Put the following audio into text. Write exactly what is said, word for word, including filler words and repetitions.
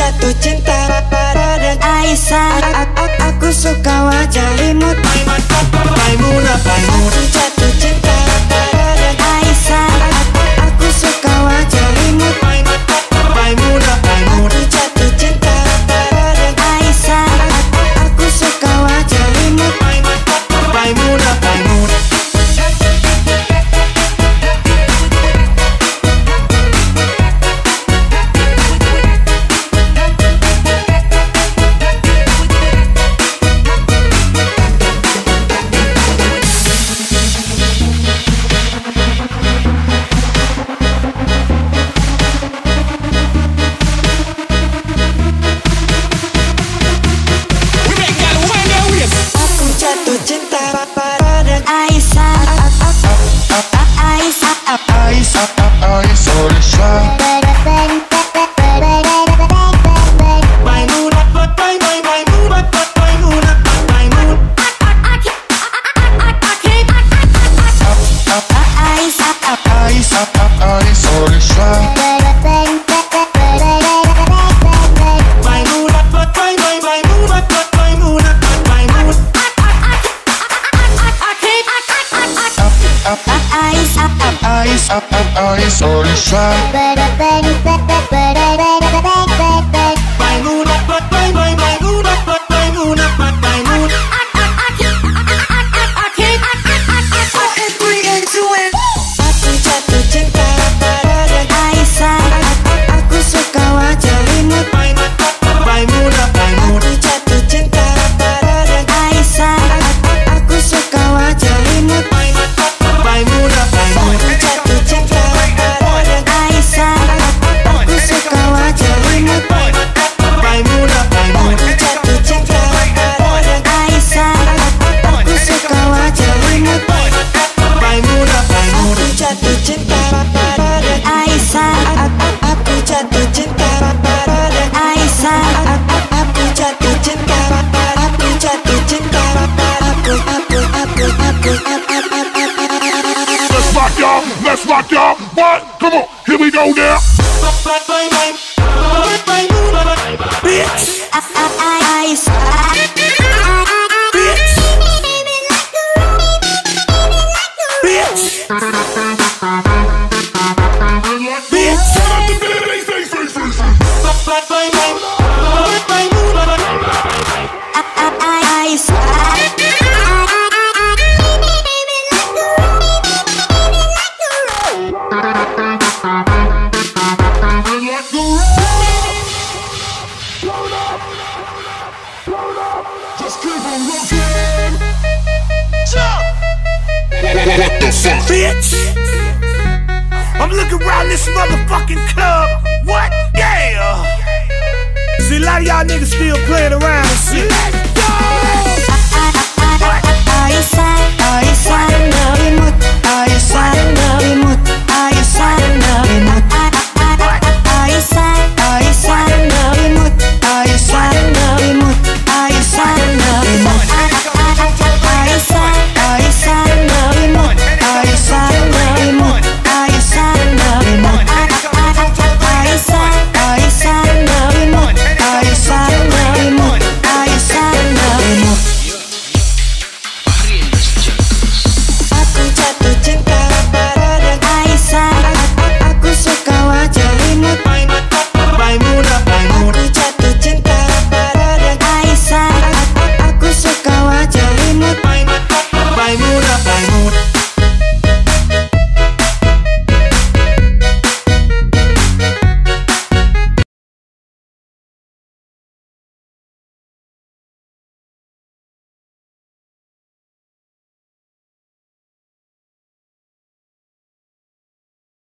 jatuh cinta pada Aisyah. Aku suka wajah imut Maimunah. Aku jatuh cinta pada Aisyah. Aku suka wajah imut Maimunah. Aku jatuh cinta pada Aisyah. Aku suka wajah imut Maimunah. Let's rock y'all. What? Come on, here we go now. Bitch. What the fuck? Bitch! I'm looking around this motherfucking club. What? Yeah! See, a lot of y'all niggas still playing around and shit.